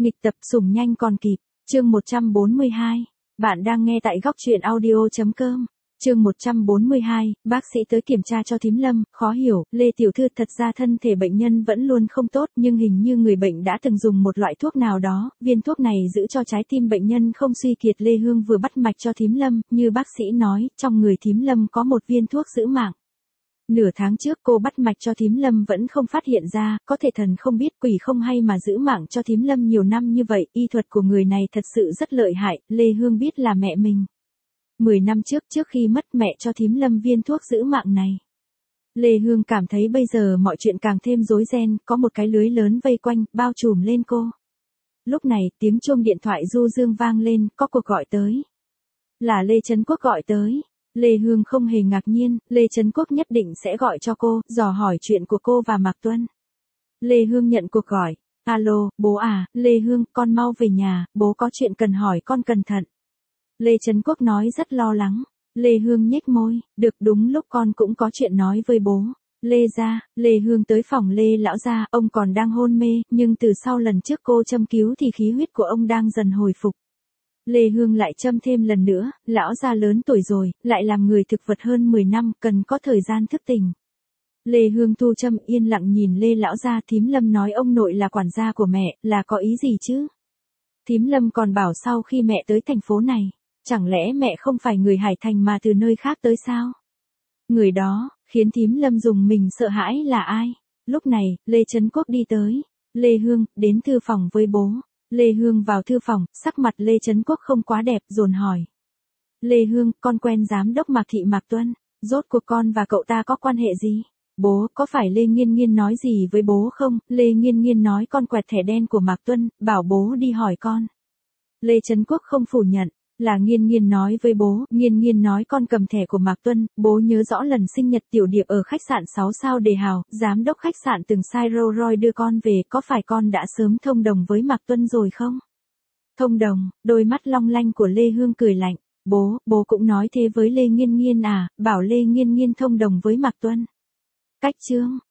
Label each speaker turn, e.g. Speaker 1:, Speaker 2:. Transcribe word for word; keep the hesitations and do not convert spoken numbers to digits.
Speaker 1: Nghịch tập sủng nhanh còn kịp, chương một trăm bốn mươi hai. Bạn đang nghe tại góc truyện audio chấm com. Chương một trăm bốn mươi hai, bác sĩ tới kiểm tra cho thím Lâm, khó hiểu, Lê tiểu thư thật ra thân thể bệnh nhân vẫn luôn không tốt, nhưng hình như người bệnh đã từng dùng một loại thuốc nào đó, viên thuốc này giữ cho trái tim bệnh nhân không suy kiệt. Lê Hương vừa bắt mạch cho thím Lâm, như bác sĩ nói, trong người thím Lâm có một viên thuốc giữ mạng. Nửa tháng trước cô bắt mạch cho thím Lâm vẫn không phát hiện ra, có thể thần không biết quỷ không hay mà giữ mạng cho thím Lâm nhiều năm như vậy, y thuật của người này thật sự rất lợi hại. Lê Hương biết là mẹ mình mười năm trước trước khi mất mẹ cho thím Lâm viên thuốc giữ mạng này. Lê Hương cảm thấy bây giờ mọi chuyện càng thêm rối ren, có một cái lưới lớn vây quanh, bao trùm lên cô. Lúc này, tiếng chuông điện thoại du dương vang lên, có cuộc gọi tới. Là Lê Trấn Quốc gọi tới. Lê Hương không hề ngạc nhiên, Lê Trấn Quốc nhất định sẽ gọi cho cô, dò hỏi chuyện của cô và Mạc Tuân. Lê Hương nhận cuộc gọi. Alo, bố à, Lê Hương, con mau về nhà, bố có chuyện cần hỏi con cẩn thận. Lê Trấn Quốc nói rất lo lắng. Lê Hương nhếch môi, được, đúng lúc con cũng có chuyện nói với bố. Lê gia, Lê Hương tới phòng Lê lão gia, ông còn đang hôn mê, nhưng từ sau lần trước cô châm cứu thì khí huyết của ông đang dần hồi phục. Lê Hương lại châm thêm lần nữa, lão gia lớn tuổi rồi, lại làm người thực vật hơn mười năm, cần có thời gian thức tỉnh. Lê Hương thu châm yên lặng nhìn Lê lão gia. Thím Lâm nói ông nội là quản gia của mẹ, là có ý gì chứ? Thím Lâm còn bảo sau khi mẹ tới thành phố này, chẳng lẽ mẹ không phải người Hải Thành mà từ nơi khác tới sao? Người đó, khiến thím Lâm dùng mình sợ hãi là ai? Lúc này, Lê Trấn Quốc đi tới. Lê Hương, đến thư phòng với bố. Lê Hương vào thư phòng, sắc mặt Lê Trấn Quốc không quá đẹp, dồn hỏi. Lê Hương, con quen giám đốc Mạc Thị Mạc Tuân, rốt cuộc con và cậu ta có quan hệ gì? Bố, có phải Lê Nghiên Nghiên nói gì với bố không? Lê Nghiên Nghiên nói con quẹt thẻ đen của Mạc Tuân, bảo bố đi hỏi con. Lê Trấn Quốc không phủ nhận. Là Nghiên Nghiên nói với bố, Nghiên Nghiên nói con cầm thẻ của Mạc Tuân, bố nhớ rõ lần sinh nhật Tiểu Điệp ở khách sạn sáu sao Đề Hào, giám đốc khách sạn từng sai Rolls Royce đưa con về, có phải con đã sớm thông đồng với Mạc Tuân rồi không? Thông đồng, đôi mắt long lanh của Lê Hương cười lạnh, bố, bố cũng nói thế với Lê Nghiên Nghiên à, bảo Lê Nghiên Nghiên thông đồng với Mạc Tuân. Cách chương,